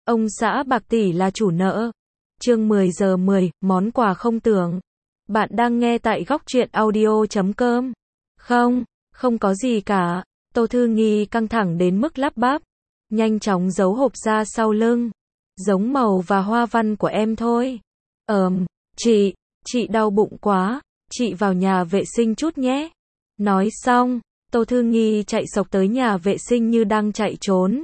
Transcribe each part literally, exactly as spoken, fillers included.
Ông xã bạc tỷ là chủ nợ. Chương mười giờ mười, món quà không tưởng. Bạn đang nghe tại góc truyện audio chấm com. Không, không có gì cả. Tô Thư Nghi căng thẳng đến mức lắp bắp. Nhanh chóng giấu hộp ra sau lưng. Giống màu và hoa văn của em thôi. Ờm, chị, chị đau bụng quá. Chị vào nhà vệ sinh chút nhé. Nói xong, Tô Thư Nghi chạy xộc tới nhà vệ sinh như đang chạy trốn.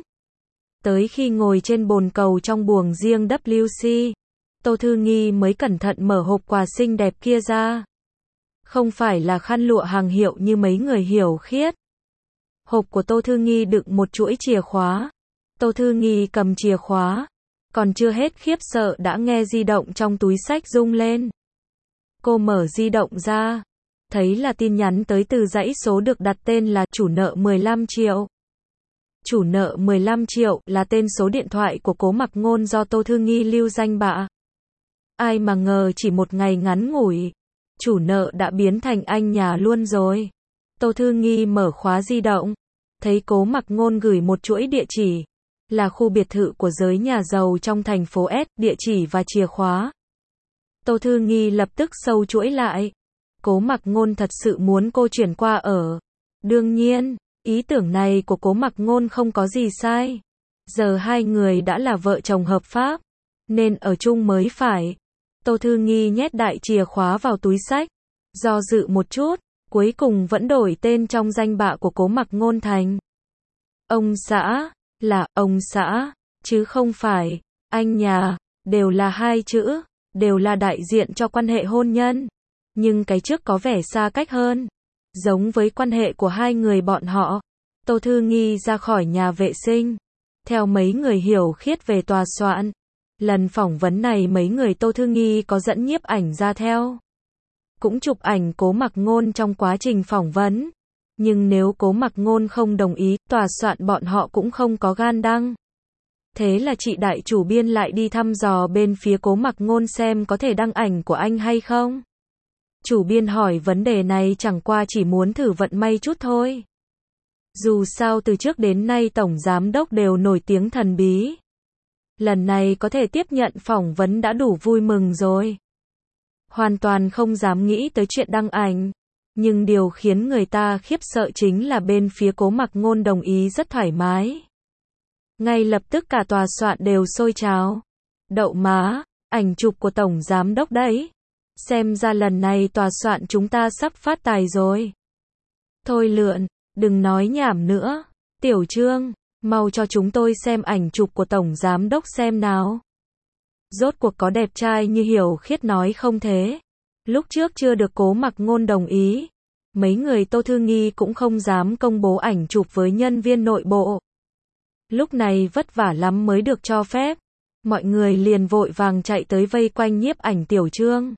Tới khi ngồi trên bồn cầu trong buồng riêng W C, Tô Thư Nghi mới cẩn thận mở hộp quà xinh đẹp kia ra. Không phải là khăn lụa hàng hiệu như mấy người hiểu khiết. Hộp của Tô Thư Nghi đựng một chuỗi chìa khóa. Tô Thư Nghi cầm chìa khóa. Còn chưa hết khiếp sợ đã nghe di động trong túi xách rung lên. Cô mở di động ra. Thấy là tin nhắn tới từ dãy số được đặt tên là chủ nợ mười lăm triệu. Chủ nợ mười lăm triệu là tên số điện thoại của Cố Mặc Ngôn do Tô Thư Nghi lưu danh bạ. Ai mà ngờ chỉ một ngày ngắn ngủi, chủ nợ đã biến thành anh nhà luôn rồi. Tô Thư Nghi mở khóa di động, thấy Cố Mặc Ngôn gửi một chuỗi địa chỉ, là khu biệt thự của giới nhà giàu trong thành phố S, địa chỉ và chìa khóa. Tô Thư Nghi lập tức sâu chuỗi lại. Cố Mặc Ngôn thật sự muốn cô chuyển qua ở. Đương nhiên, ý tưởng này của Cố Mặc Ngôn không có gì sai. Giờ hai người đã là vợ chồng hợp pháp, nên ở chung mới phải. Tô Thư Nghi nhét đại chìa khóa vào túi xách, do dự một chút, cuối cùng vẫn đổi tên trong danh bạ của Cố Mặc Ngôn thành ông xã, là ông xã, chứ không phải anh nhà, đều là hai chữ, đều là đại diện cho quan hệ hôn nhân. Nhưng cái trước có vẻ xa cách hơn, giống với quan hệ của hai người bọn họ. Tô Thư Nghi ra khỏi nhà vệ sinh, theo mấy người hiểu khiết về tòa soạn. Lần phỏng vấn này mấy người Tô Thư Nghi có dẫn nhiếp ảnh ra theo, cũng chụp ảnh Cố Mặc Ngôn trong quá trình phỏng vấn. Nhưng nếu Cố Mặc Ngôn không đồng ý, tòa soạn bọn họ cũng không có gan đăng. Thế là chị đại chủ biên lại đi thăm dò bên phía Cố Mặc Ngôn xem có thể đăng ảnh của anh hay không. Chủ biên hỏi vấn đề này chẳng qua chỉ muốn thử vận may chút thôi. Dù sao từ trước đến nay tổng giám đốc đều nổi tiếng thần bí. Lần này có thể tiếp nhận phỏng vấn đã đủ vui mừng rồi. Hoàn toàn không dám nghĩ tới chuyện đăng ảnh. Nhưng điều khiến người ta khiếp sợ chính là bên phía Cố Mặc Ngôn đồng ý rất thoải mái. Ngay lập tức cả tòa soạn đều sôi trào. Đậu má, ảnh chụp của tổng giám đốc đấy. Xem ra lần này tòa soạn chúng ta sắp phát tài rồi. Thôi lượn, đừng nói nhảm nữa. Tiểu Trương, mau cho chúng tôi xem ảnh chụp của tổng giám đốc xem nào. Rốt cuộc có đẹp trai như hiểu khiết nói không thế? Lúc trước chưa được Cố Mặc Ngôn đồng ý, mấy người Tô Thư Nghi cũng không dám công bố ảnh chụp với nhân viên nội bộ. Lúc này vất vả lắm mới được cho phép. Mọi người liền vội vàng chạy tới vây quanh nhiếp ảnh Tiểu Trương.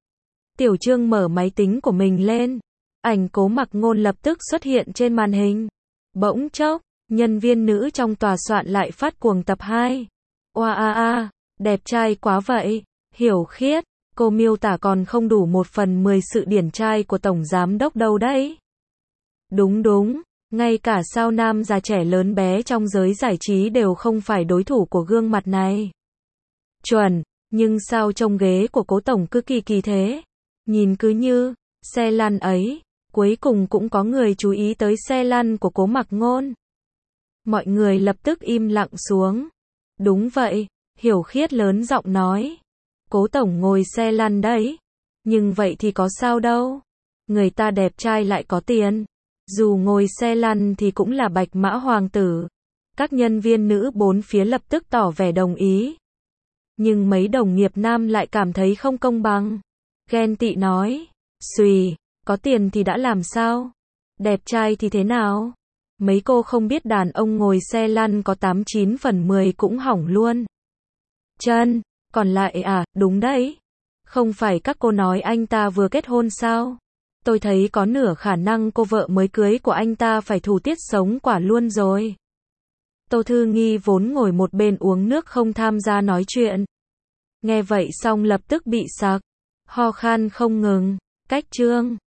Tiểu Trương mở máy tính của mình lên. Ảnh Cố Mặc Ngôn lập tức xuất hiện trên màn hình. Bỗng chốc, nhân viên nữ trong tòa soạn lại phát cuồng tập hai. Oa a a, đẹp trai quá vậy. Hiểu khiết, cô miêu tả còn không đủ một phần mười sự điển trai của tổng giám đốc đâu đấy. Đúng đúng, ngay cả sao nam già trẻ lớn bé trong giới giải trí đều không phải đối thủ của gương mặt này. Chuẩn, nhưng sao trông ghế của Cố tổng cứ kỳ kỳ thế? Nhìn cứ như xe lăn ấy. Cuối cùng cũng có người chú ý tới xe lăn của Cố Mặc Ngôn. Mọi người lập tức im lặng xuống. Đúng vậy, hiểu khiết lớn giọng nói. Cố tổng ngồi xe lăn đấy. Nhưng vậy thì có sao đâu. Người ta đẹp trai lại có tiền. Dù ngồi xe lăn thì cũng là bạch mã hoàng tử. Các nhân viên nữ bốn phía lập tức tỏ vẻ đồng ý. Nhưng mấy đồng nghiệp nam lại cảm thấy không công bằng. Ghen tị nói. Xùy, có tiền thì đã làm sao? Đẹp trai thì thế nào? Mấy cô không biết đàn ông ngồi xe lăn có tám chín phần mười cũng hỏng luôn. Chân, còn lại à, đúng đấy. Không phải các cô nói anh ta vừa kết hôn sao? Tôi thấy có nửa khả năng cô vợ mới cưới của anh ta phải thủ tiết sống quả luôn rồi. Tô Thư Nghi vốn ngồi một bên uống nước không tham gia nói chuyện. Nghe vậy xong lập tức bị sặc, ho khan không ngừng. Cách Trương,